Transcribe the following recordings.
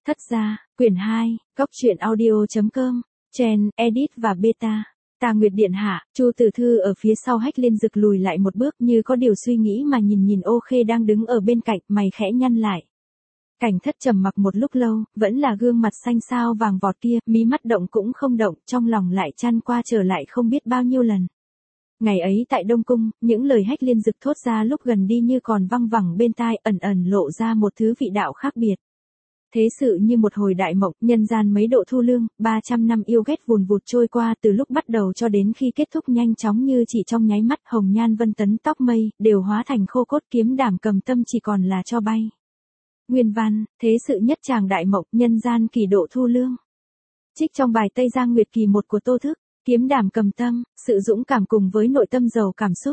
Thất gia, quyển 2, góc truyện audio.com, Chen, Edit và Beta. Tà Nguyệt điện hạ, Chu Tử Thư ở phía sau Hách Liên Dực lùi lại một bước như có điều suy nghĩ mà nhìn Ô Khê đang đứng ở bên cạnh, mày khẽ nhăn lại. Cảnh Thất trầm mặc một lúc lâu, vẫn là gương mặt xanh xao vàng vọt kia, mí mắt động cũng không động, trong lòng lại chăn qua trở lại không biết bao nhiêu lần. Ngày ấy tại Đông Cung, những lời Hách Liên Dực thốt ra lúc gần đi như còn văng vẳng bên tai, ẩn ẩn lộ ra một thứ vị đạo khác biệt. Thế sự như một hồi đại mộng, nhân gian mấy độ thu lương, 300 năm yêu ghét vùn vụt trôi qua từ lúc bắt đầu cho đến khi kết thúc nhanh chóng như chỉ trong nháy mắt. Hồng nhan vân tấn tóc mây, đều hóa thành khô cốt, kiếm đảm cầm tâm chỉ còn là cho bay. Nguyên văn, thế sự nhất tràng đại mộng, nhân gian kỳ độ thu lương. Trích trong bài Tây Giang Nguyệt Kỳ 1 của Tô Thức, kiếm đảm cầm tâm, sự dũng cảm cùng với nội tâm giàu cảm xúc.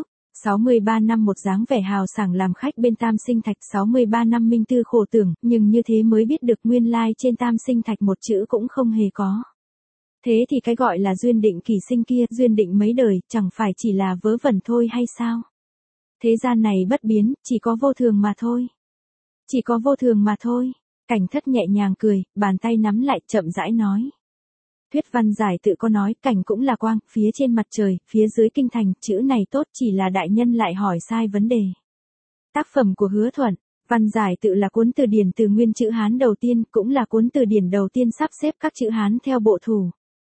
63 năm một dáng vẻ hào sảng làm khách bên Tam Sinh Thạch, 63 năm minh tư khổ tưởng, nhưng như thế mới biết được nguyên lai trên Tam Sinh Thạch một chữ cũng không hề có. Thế thì cái gọi là duyên định kỳ sinh kia, duyên định mấy đời, chẳng phải chỉ là vớ vẩn thôi hay sao? Thế gian này bất biến, chỉ có vô thường mà thôi. Chỉ có vô thường mà thôi. Cảnh Thất nhẹ nhàng cười, bàn tay nắm lại, chậm rãi nói. Thuyết văn giải tự có nói, cảnh cũng là quang, phía trên mặt trời, phía dưới kinh thành, chữ này tốt, chỉ là đại nhân lại hỏi sai vấn đề. Tác phẩm của Hứa Thuận, văn giải tự là cuốn từ điển từ nguyên chữ Hán đầu tiên, cũng là cuốn từ điển đầu tiên sắp xếp các chữ Hán theo bộ thủ.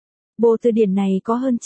Bộ từ điển này có hơn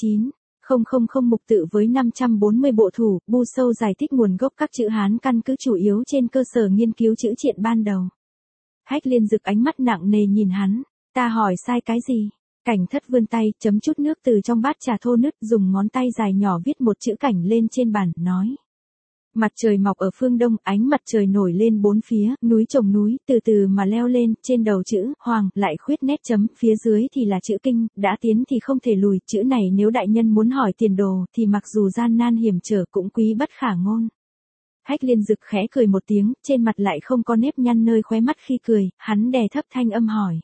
9,000 mục tự với 540 bộ thủ, bu sâu giải thích nguồn gốc các chữ Hán căn cứ chủ yếu trên cơ sở nghiên cứu chữ triện ban đầu. Hách Liên Dực ánh mắt nặng nề nhìn hắn, ta hỏi sai cái gì? Cảnh Thất vươn tay, chấm chút nước từ trong bát trà thô nứt, dùng ngón tay dài nhỏ viết một chữ cảnh lên trên bàn, nói. Mặt trời mọc ở phương đông, ánh mặt trời nổi lên bốn phía, núi chồng núi, từ từ mà leo lên, trên đầu chữ hoàng, lại khuyết nét chấm, phía dưới thì là chữ kinh, đã tiến thì không thể lùi, chữ này nếu đại nhân muốn hỏi tiền đồ, thì mặc dù gian nan hiểm trở cũng quý bất khả ngôn. Hách Liên Dực khẽ cười một tiếng, trên mặt lại không có nếp nhăn nơi khóe mắt khi cười, hắn đè thấp thanh âm hỏi.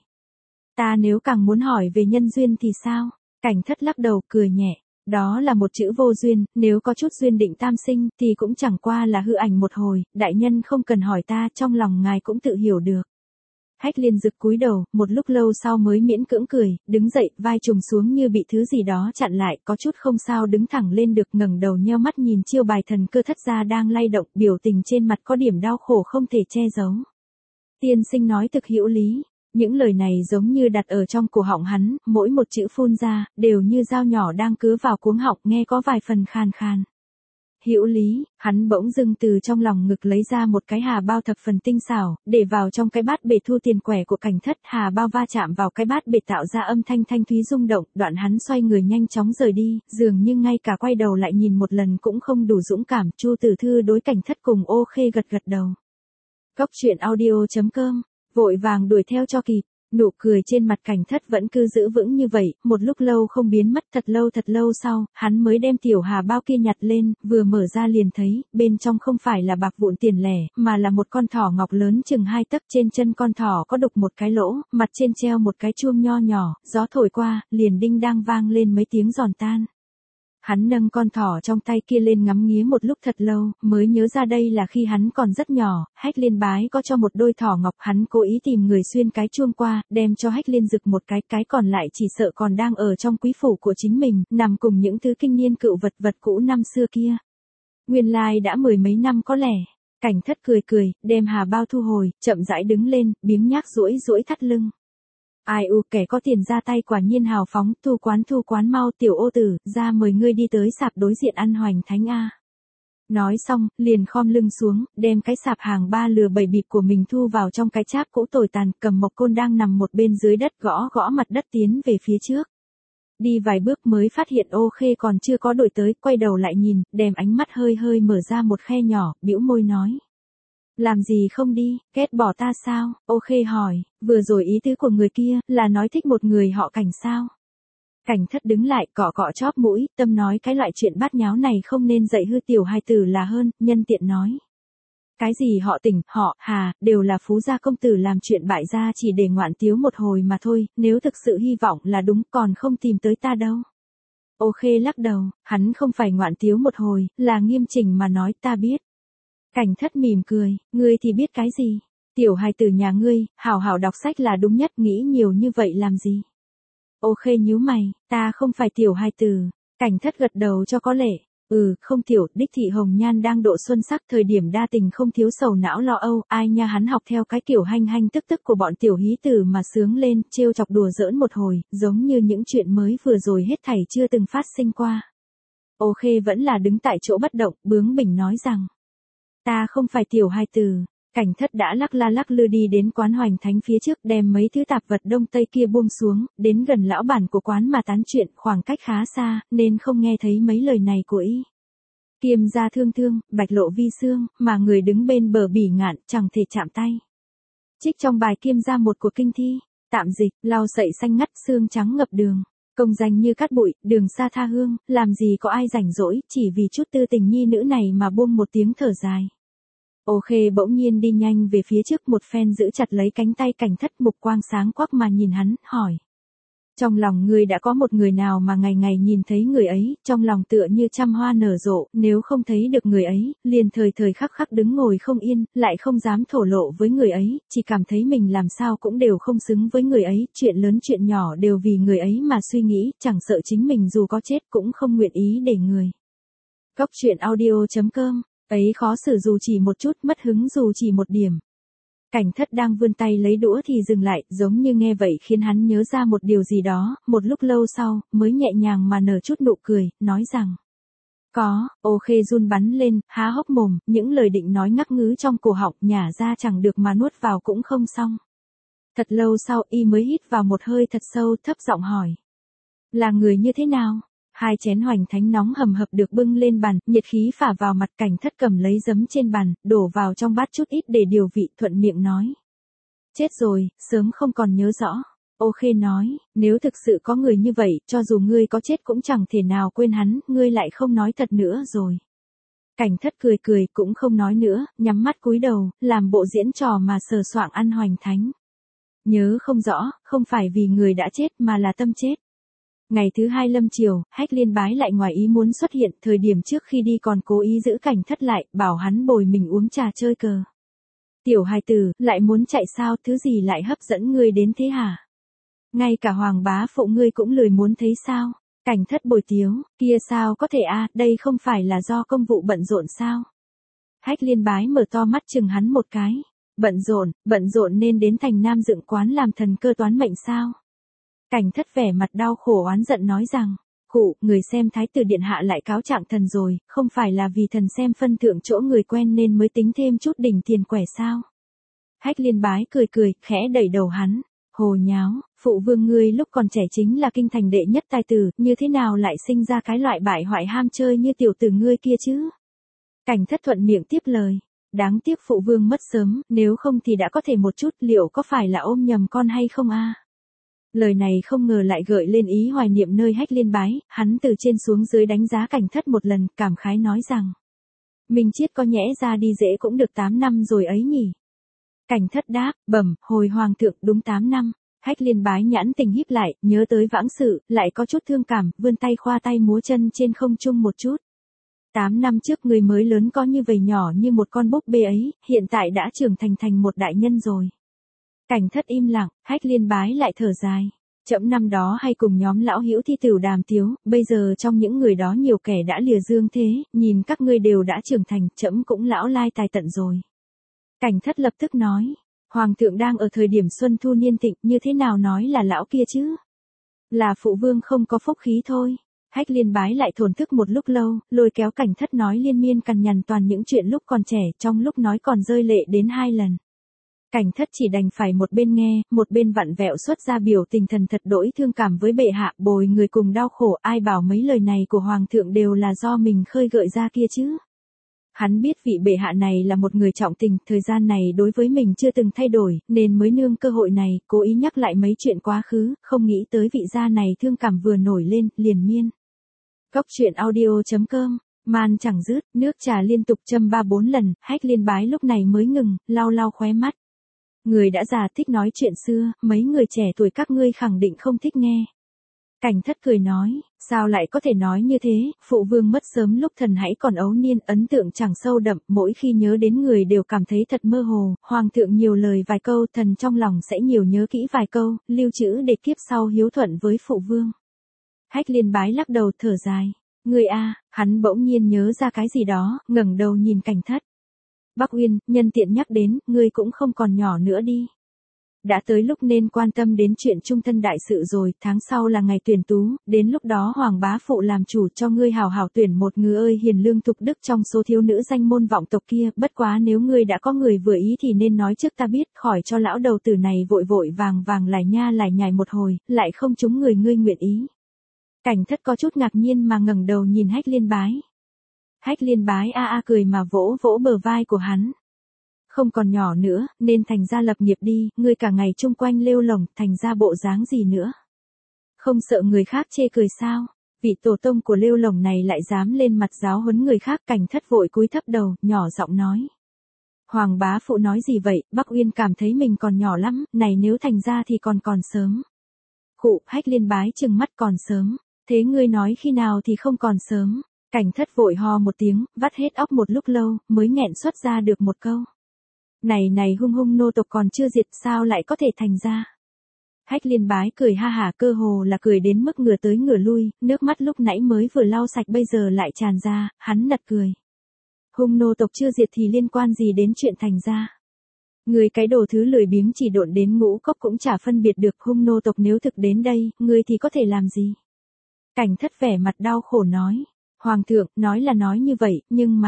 Ta nếu càng muốn hỏi về nhân duyên thì sao? Cảnh Thất lắc đầu, cười nhẹ. Đó là một chữ vô duyên, nếu có chút duyên định tam sinh, thì cũng chẳng qua là hư ảnh một hồi, đại nhân không cần hỏi ta, trong lòng ngài cũng tự hiểu được. Hách Liên Dực cúi đầu, một lúc lâu sau mới miễn cưỡng cười, đứng dậy, vai trùng xuống như bị thứ gì đó chặn lại, có chút không sao đứng thẳng lên được, ngẩng đầu nheo mắt nhìn chiêu bài thần cơ thất gia đang lay động, biểu tình trên mặt có điểm đau khổ không thể che giấu. Tiên sinh nói thực hữu lý. Những lời này giống như đặt ở trong cổ họng hắn, mỗi một chữ phun ra, đều như dao nhỏ đang cứa vào cuống họng, nghe có vài phần khàn khàn. Hữu lý, hắn bỗng dưng từ trong lòng ngực lấy ra một cái hà bao thập phần tinh xảo, để vào trong cái bát bể thu tiền quẻ của Cảnh Thất, hà bao va chạm vào cái bát bể tạo ra âm thanh thanh thúy rung động, đoạn hắn xoay người nhanh chóng rời đi, dường như ngay cả quay đầu lại nhìn một lần cũng không đủ dũng cảm. Chu Tử Thư đối Cảnh Thất cùng Ô Khê gật gật đầu. Góc truyện audio.com, vội vàng đuổi theo cho kịp, nụ cười trên mặt Cảnh Thất vẫn cứ giữ vững như vậy, một lúc lâu không biến mất. Thật lâu sau, hắn mới đem tiểu hà bao kia nhặt lên, vừa mở ra liền thấy, bên trong không phải là bạc vụn tiền lẻ, mà là một con thỏ ngọc lớn chừng 2 tấc, trên chân con thỏ có đục một cái lỗ, mặt trên treo một cái chuông nho nhỏ, gió thổi qua, liền đinh đang vang lên mấy tiếng giòn tan. Hắn nâng con thỏ trong tay kia lên ngắm nghía một lúc thật lâu, mới nhớ ra đây là khi hắn còn rất nhỏ, Hách Liên Bái có cho một đôi thỏ ngọc, hắn cố ý tìm người xuyên cái chuông qua, đem cho Hách Liên Dực một cái còn lại chỉ sợ còn đang ở trong quý phủ của chính mình, nằm cùng những thứ kinh niên cựu vật cũ năm xưa kia. Nguyên lai đã 10 mấy năm có lẽ. Cảnh Thất cười, đem hà bao thu hồi, chậm rãi đứng lên, biếng nhác duỗi thắt lưng. Ai kẻ có tiền ra tay quả nhiên hào phóng, thu quán mau, tiểu ô tử, ra mời ngươi đi tới sạp đối diện ăn hoành thánh a. Nói xong, liền khom lưng xuống, đem cái sạp hàng 3 lừa 7 bịp của mình thu vào trong cái cháp cũ tồi tàn, cầm mộc côn đang nằm một bên dưới đất gõ mặt đất tiến về phía trước. Đi vài bước mới phát hiện Ô Khê còn chưa có đuổi tới, quay đầu lại nhìn, đem ánh mắt hơi mở ra một khe nhỏ, bĩu môi nói. Làm gì không đi, ghét bỏ ta sao? Ô Khê hỏi, vừa rồi ý tứ của người kia, là nói thích một người họ Cảnh sao? Cảnh Thất đứng lại, cọ chóp mũi, tâm nói cái loại chuyện bát nháo này không nên dạy hư tiểu hài tử là hơn, nhân tiện nói. Cái gì họ Tỉnh, họ Hà, đều là phú gia công tử làm chuyện bại gia chỉ để ngoạn tiếu một hồi mà thôi, nếu thực sự hy vọng là đúng còn không tìm tới ta đâu. Ô Khê lắc đầu, hắn không phải ngoạn tiếu một hồi, là nghiêm chỉnh mà nói ta biết. Cảnh Thất mỉm cười, ngươi thì biết cái gì? Tiểu hài tử nhà ngươi, hảo hảo đọc sách là đúng nhất, nghĩ nhiều như vậy làm gì? Ô Khê nhíu mày, ta không phải tiểu hài tử. Cảnh Thất gật đầu cho có lệ. Không tiểu, đích thị hồng nhan đang độ xuân sắc, thời điểm đa tình không thiếu sầu não lo âu, ai nha hắn học theo cái kiểu hanh hanh tức tức của bọn tiểu hí tử mà sướng lên, trêu chọc đùa giỡn một hồi, giống như những chuyện mới vừa rồi hết thảy chưa từng phát sinh qua. Ô Khê vẫn là đứng tại chỗ bất động, bướng bỉnh nói rằng, ta không phải tiểu hài tử. Cảnh Thất đã lắc la lắc lư đi đến quán Hoành Thánh phía trước, đem mấy thứ tạp vật đông tây kia buông xuống, đến gần lão bản của quán mà tán chuyện, khoảng cách khá xa, nên không nghe thấy mấy lời này của y. Kiêm gia thương thương, bạch lộ vi xương, mà người đứng bên bờ bỉ ngạn, chẳng thể chạm tay. Trích trong bài Kiêm gia một của kinh thi, tạm dịch, lau sậy xanh ngắt, xương trắng ngập đường. Công danh như cát bụi, đường xa tha hương, làm gì có ai rảnh rỗi, chỉ vì chút tư tình nhi nữ này mà buông một tiếng thở dài. Ô Khê bỗng nhiên đi nhanh về phía trước, một phen giữ chặt lấy cánh tay Cảnh Thất, mục quang sáng quắc mà nhìn hắn, hỏi. Trong lòng ngươi đã có một người nào mà ngày ngày nhìn thấy người ấy, trong lòng tựa như trăm hoa nở rộ, nếu không thấy được người ấy, liền thời thời khắc khắc đứng ngồi không yên, lại không dám thổ lộ với người ấy, chỉ cảm thấy mình làm sao cũng đều không xứng với người ấy, chuyện lớn chuyện nhỏ đều vì người ấy mà suy nghĩ, chẳng sợ chính mình dù có chết cũng không nguyện ý để người. Góc truyện audio.com ấy khó xử dù chỉ một chút, mất hứng dù chỉ một điểm. Cảnh Thất đang vươn tay lấy đũa thì dừng lại, giống như nghe vậy khiến hắn nhớ ra một điều gì đó, một lúc lâu sau, mới nhẹ nhàng mà nở chút nụ cười, nói rằng. Có, Ô Khê run bắn lên, há hốc mồm, những lời định nói ngắc ngứ trong cổ họng, nhả ra chẳng được mà nuốt vào cũng không xong. Thật lâu sau y mới hít vào một hơi thật sâu, thấp giọng hỏi. Là người như thế nào? Hai chén Hoành Thánh nóng hầm hập được bưng lên bàn, nhiệt khí phả vào mặt. Cảnh Thất cầm lấy giấm trên bàn, đổ vào trong bát chút ít để điều vị, thuận miệng nói. Chết rồi, sớm không còn nhớ rõ. Ô Khê nói, nếu thực sự có người như vậy, cho dù ngươi có chết cũng chẳng thể nào quên hắn, ngươi lại không nói thật nữa rồi. Cảnh Thất cười cười, cũng không nói nữa, nhắm mắt cúi đầu, làm bộ diễn trò mà sờ soạng ăn Hoành Thánh. Nhớ không rõ, không phải vì người đã chết mà là tâm chết. Ngày thứ hai lâm chiều, Hách Liên Bái lại ngoài ý muốn xuất hiện, thời điểm trước khi đi còn cố ý giữ Cảnh Thất lại, bảo hắn bồi mình uống trà chơi cờ. Tiểu hài tử, lại muốn chạy sao, thứ gì lại hấp dẫn ngươi đến thế hả? Ngay cả Hoàng bá phụ ngươi cũng lười muốn thấy sao? Cảnh Thất bồi tiếu, kia sao có thể đây không phải là do công vụ bận rộn sao? Hách Liên Bái mở to mắt chừng hắn một cái. Bận rộn nên đến thành Nam dựng quán làm thần cơ toán mệnh sao? Cảnh Thất vẻ mặt đau khổ oán giận nói rằng, người xem Thái tử điện hạ lại cáo trạng thần rồi, không phải là vì thần xem phân thượng chỗ người quen nên mới tính thêm chút đỉnh tiền quẻ sao? Hách Liên Bái cười, khẽ đẩy đầu hắn, hồ nháo, phụ vương ngươi lúc còn trẻ chính là kinh thành đệ nhất tài tử, như thế nào lại sinh ra cái loại bại hoại ham chơi như tiểu tử ngươi kia chứ? Cảnh Thất thuận miệng tiếp lời, đáng tiếc phụ vương mất sớm, nếu không thì đã có thể một chút, liệu có phải là ôm nhầm con hay không Lời này không ngờ lại gợi lên ý hoài niệm nơi Hách Liên Bái, hắn từ trên xuống dưới đánh giá Cảnh Thất một lần, cảm khái nói rằng. Minh Chiết có nhẽ ra đi dễ cũng được 8 năm rồi ấy nhỉ. Cảnh Thất đáp, hồi hoàng thượng đúng 8 năm. Hách Liên Bái nhãn tình híp lại, nhớ tới vãng sự, lại có chút thương cảm, vươn tay khoa tay múa chân trên không trung một chút. 8 năm trước người mới lớn có như vầy nhỏ như một con búp bê ấy, hiện tại đã trưởng thành một đại nhân rồi. Cảnh Thất im lặng, Hách Liên Bái lại thở dài. Trẫm năm đó hay cùng nhóm lão hữu thi tửu đàm tiếu, bây giờ trong những người đó nhiều kẻ đã lìa dương thế, nhìn các ngươi đều đã trưởng thành, trẫm cũng lão lai tài tận rồi. Cảnh Thất lập tức nói, Hoàng thượng đang ở thời điểm xuân thu niên thịnh, như thế nào nói là lão kia chứ? Là phụ vương không có phúc khí thôi. Hách Liên Bái lại thổn thức một lúc lâu, lôi kéo Cảnh Thất nói liên miên cằn nhằn toàn những chuyện lúc còn trẻ, trong lúc nói còn rơi lệ đến 2 lần. Cảnh Thất chỉ đành phải một bên nghe, một bên vặn vẹo xuất ra biểu tình thần thật đỗi thương cảm với bệ hạ, bồi người cùng đau khổ, ai bảo mấy lời này của Hoàng thượng đều là do mình khơi gợi ra kia chứ. Hắn biết vị bệ hạ này là một người trọng tình, thời gian này đối với mình chưa từng thay đổi, nên mới nương cơ hội này, cố ý nhắc lại mấy chuyện quá khứ, không nghĩ tới vị gia này thương cảm vừa nổi lên, liền miên. Góc truyện audio.com, man chẳng dứt, nước trà liên tục châm 3-4 lần, Hách Liên Bái lúc này mới ngừng, lau khóe mắt. Người đã già thích nói chuyện xưa, mấy người trẻ tuổi các ngươi khẳng định không thích nghe. Cảnh thất cười nói, sao lại có thể nói như thế, phụ vương mất sớm lúc thần hãy còn ấu niên, ấn tượng chẳng sâu đậm, mỗi khi nhớ đến người đều cảm thấy thật mơ hồ, hoàng thượng nhiều lời vài câu, thần trong lòng sẽ nhiều nhớ kỹ vài câu, lưu trữ để kiếp sau hiếu thuận với phụ vương. Hách Liên Bái lắc đầu thở dài, người a, hắn bỗng nhiên nhớ ra cái gì đó, ngẩng đầu nhìn Cảnh thất. Bắc Uyên, nhân tiện nhắc đến, ngươi cũng không còn nhỏ nữa đi. Đã tới lúc nên quan tâm đến chuyện trung thân đại sự rồi, tháng sau là ngày tuyển tú, đến lúc đó Hoàng bá phụ làm chủ cho ngươi hào hào tuyển một người ơi hiền lương thục đức trong số thiếu nữ danh môn vọng tộc kia, bất quá nếu ngươi đã có người vừa ý thì nên nói trước ta biết, khỏi cho lão đầu tử này vội vội vàng vàng lải nha lải nhải một hồi, lại không trúng người ngươi nguyện ý. Cảnh thất có chút ngạc nhiên mà ngẩng đầu nhìn Hách Liên Bái. Hách Liên Bái a a cười mà vỗ vỗ bờ vai của hắn. Không còn nhỏ nữa, nên thành ra lập nghiệp đi, ngươi cả ngày chung quanh lêu lổng, thành ra bộ dáng gì nữa. Không sợ người khác chê cười sao, vị tổ tông của lêu lổng này lại dám lên mặt giáo huấn người khác. Cảnh thất vội cúi thấp đầu, nhỏ giọng nói. Hoàng bá phụ nói gì vậy, Bắc Uyên cảm thấy mình còn nhỏ lắm, này nếu thành ra thì còn sớm. Khụ, Hách Liên Bái trừng mắt còn sớm, thế ngươi nói khi nào thì không còn sớm. Cảnh thất vội ho một tiếng, vắt hết óc một lúc lâu, mới nghẹn xuất ra được một câu. Này hung nô tộc còn chưa diệt sao lại có thể thành ra. Hách Liên Bái cười ha hả, cơ hồ là cười đến mức ngửa tới ngửa lui, nước mắt lúc nãy mới vừa lau sạch bây giờ lại tràn ra, hắn nật cười. Hung nô tộc chưa diệt thì liên quan gì đến chuyện thành ra. Người cái đồ thứ lười biếng chỉ độn đến ngũ cốc cũng chả phân biệt được, hung nô tộc nếu thực đến đây, người thì có thể làm gì. Cảnh thất vẻ mặt đau khổ nói. Hoàng thượng, nói là nói như vậy, nhưng.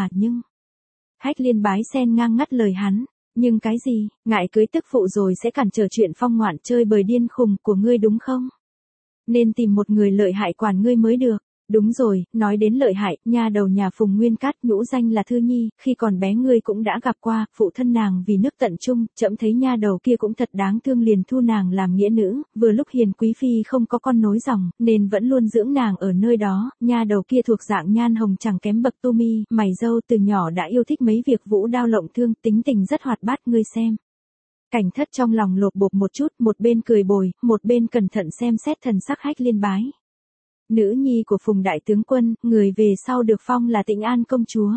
Hách Liên Bái xen ngang ngắt lời hắn. Nhưng cái gì, ngại cưới tức phụ rồi sẽ cản trở chuyện phong ngoạn chơi bời điên khùng của ngươi đúng không? Nên tìm một người lợi hại quản ngươi mới được. Đúng rồi, nói đến lợi hại, nha đầu nhà Phùng Nguyên Cát nhũ danh là Thư Nhi, khi còn bé ngươi cũng đã gặp qua, phụ thân nàng vì nước tận trung, trẫm thấy nha đầu kia cũng thật đáng thương liền thu nàng làm nghĩa nữ, vừa lúc Hiền quý phi không có con nối dòng, nên vẫn luôn dưỡng nàng ở nơi đó, nha đầu kia thuộc dạng nhan hồng chẳng kém bậc Tu Mi, mày râu từ nhỏ đã yêu thích mấy việc vũ đao lộng thương, tính tình rất hoạt bát ngươi xem. Cảnh thất trong lòng lột bột một chút, một bên cười bồi, một bên cẩn thận xem xét thần sắc Hách Liên Bái. Nữ nhi của Phùng đại tướng quân, người về sau được phong là Tĩnh An công chúa.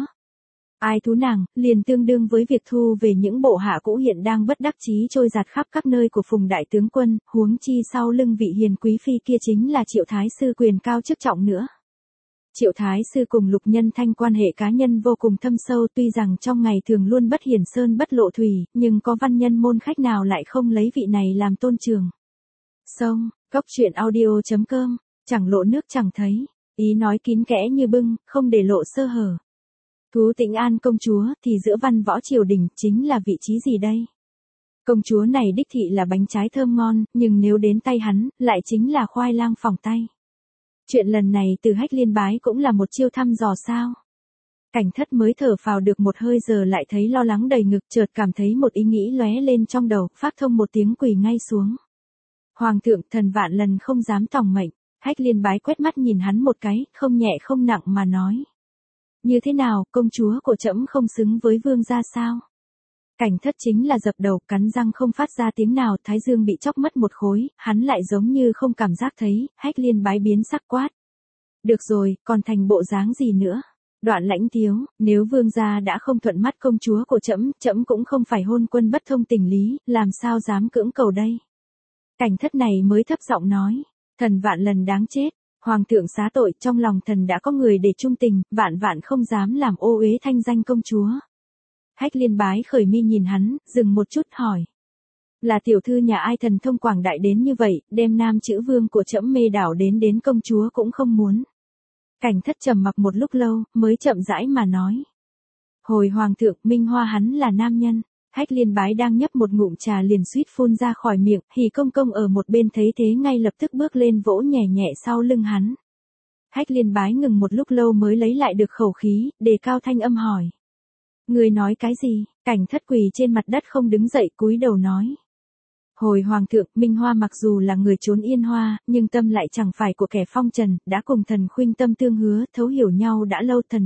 Ai thú nàng, liền tương đương với việc thu về những bộ hạ cũ hiện đang bất đắc chí trôi giạt khắp các nơi của Phùng đại tướng quân, huống chi sau lưng vị Hiền quý phi kia chính là Triệu thái sư quyền cao chức trọng nữa. Triệu thái sư cùng Lục Nhân Thanh quan hệ cá nhân vô cùng thâm sâu, tuy rằng trong ngày thường luôn bất hiển sơn bất lộ thủy, nhưng có văn nhân môn khách nào lại không lấy vị này làm tôn trường. Xong, Cốc Truyện Audio.com, chẳng lộ nước chẳng thấy, ý nói kín kẽ như bưng, không để lộ sơ hở. Thú Tĩnh An công chúa thì giữa văn võ triều đình chính là vị trí gì đây? Công chúa này đích thị là bánh trái thơm ngon, nhưng nếu đến tay hắn, lại chính là khoai lang phỏng tay. Chuyện lần này từ Hách Liên Bái cũng là một chiêu thăm dò sao? Cảnh thất mới thở phào được một hơi giờ lại thấy lo lắng đầy ngực, chợt cảm thấy một ý nghĩ lóe lên trong đầu, phát thông một tiếng quỳ ngay xuống. Hoàng thượng, thần vạn lần không dám tòng mệnh. Hách Liên Bái quét mắt nhìn hắn một cái, không nhẹ không nặng mà nói. Như thế nào, công chúa của trẫm không xứng với vương gia sao? Cảnh thất chính là dập đầu, cắn răng không phát ra tiếng nào, thái dương bị chóc mất một khối, hắn lại giống như không cảm giác thấy, Hách Liên Bái biến sắc quát. Được rồi, còn thành bộ dáng gì nữa? Đoạn Lãnh thiếu, nếu vương gia đã không thuận mắt công chúa của trẫm, trẫm cũng không phải hôn quân bất thông tình lý, làm sao dám cưỡng cầu đây? Cảnh thất này mới thấp giọng nói. Thần vạn lần đáng chết, hoàng thượng xá tội, trong lòng thần đã có người để trung tình, vạn không dám làm ô uế thanh danh công chúa. Hách Liên Bái khởi mi nhìn hắn, dừng một chút hỏi. Là tiểu thư nhà ai thần thông quảng đại đến như vậy, đem nam chữ vương của trẫm mê đảo đến công chúa cũng không muốn. Cảnh thất trầm mặc một lúc lâu, mới chậm rãi mà nói. Hồi hoàng thượng, Minh Hoa hắn là nam nhân. Hách Liên Bái đang nhấp một ngụm trà liền suýt phun ra khỏi miệng, Hỉ công công ở một bên thấy thế ngay lập tức bước lên vỗ nhẹ nhẹ sau lưng hắn. Hách Liên Bái ngừng một lúc lâu mới lấy lại được khẩu khí, đề cao thanh âm hỏi. Người nói cái gì? Cảnh thất quỳ trên mặt đất không đứng dậy, cúi đầu nói. Hồi hoàng thượng, Minh Hoa mặc dù là người trốn Yên Hoa, nhưng tâm lại chẳng phải của kẻ phong trần, đã cùng thần khuynh tâm tương hứa, thấu hiểu nhau đã lâu thần.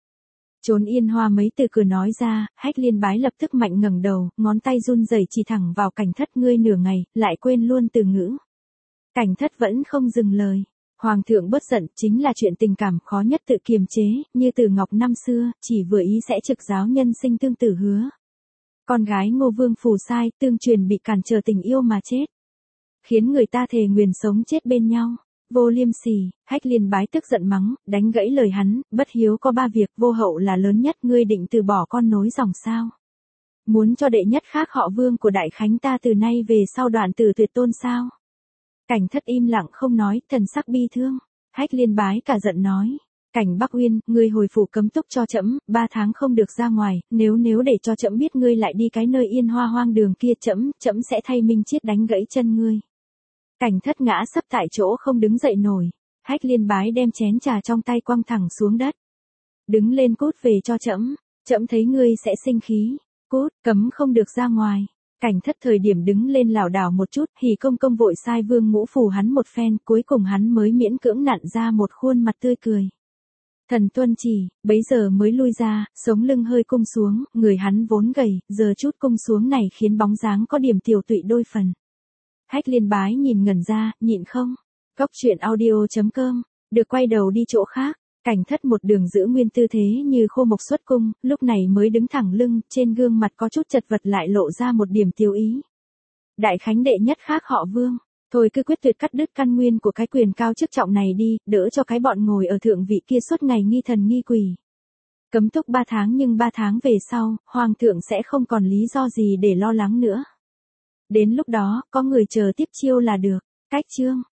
Trốn Yên Hoa mấy từ cửa nói ra, Hách Liên Bái lập tức mạnh ngẩng đầu, ngón tay run rẩy chỉ thẳng vào cảnh thất, ngươi nửa ngày, lại quên luôn từ ngữ. Cảnh thất vẫn không dừng lời, Hoàng thượng bớt giận, chính là chuyện tình cảm khó nhất tự kiềm chế, như Từ Ngọc năm xưa, chỉ vừa ý sẽ trực giáo nhân sinh tương tử hứa. Con gái Ngô Vương phù sai, tương truyền bị cản trở tình yêu mà chết. Khiến người ta thề nguyền sống chết bên nhau. Vô liêm sỉ, Hách Liên Bái tức giận mắng, đánh gãy lời hắn, bất hiếu có 3 việc, vô hậu là lớn nhất, ngươi định từ bỏ con nối dòng sao? Muốn cho đệ nhất khác họ Vương của Đại Khánh ta từ nay về sau đoạn tử tuyệt tôn sao? Cảnh Thất im lặng không nói, thần sắc bi thương. Hách Liên Bái cả giận nói. Cảnh Bắc Uyên, ngươi hồi phủ cấm túc cho trẫm, 3 tháng không được ra ngoài, nếu để cho trẫm biết ngươi lại đi cái nơi yên hoa hoang đường kia, trẫm sẽ thay Minh Chiết đánh gãy chân ngươi. Cảnh Thất ngã sấp tại chỗ không đứng dậy nổi. Hách Liên Bái đem chén trà trong tay quăng thẳng xuống đất. Đứng lên cút về cho trẫm, trẫm thấy ngươi sẽ sinh khí. Cút, cấm không được ra ngoài. Cảnh Thất thời điểm đứng lên lảo đảo một chút, Hỉ Công Công vội sai Vương Ngũ phù hắn một phen, cuối cùng hắn mới miễn cưỡng nặn ra một khuôn mặt tươi cười. Thần tuân chỉ, bấy giờ mới lui ra, sống lưng hơi cung xuống, người hắn vốn gầy, giờ chút cung xuống này khiến bóng dáng có điểm tiểu tụy đôi phần. Hách Liên Bái nhìn ngẩn ra, nhịn không. Góc truyện audio.com, được quay đầu đi chỗ khác. Cảnh Thất một đường giữ nguyên tư thế như khô mộc xuất cung, lúc này mới đứng thẳng lưng, trên gương mặt có chút chật vật lại lộ ra một điểm tiêu ý. Đại Khánh đệ nhất khác họ Vương, thôi cứ quyết tuyệt cắt đứt căn nguyên của cái quyền cao chức trọng này đi, đỡ cho cái bọn ngồi ở thượng vị kia suốt ngày nghi thần nghi quỷ. Cấm túc 3 tháng nhưng 3 tháng về sau, Hoàng thượng sẽ không còn lý do gì để lo lắng nữa. Đến lúc đó, có người chờ tiếp chiêu là được. Cách chương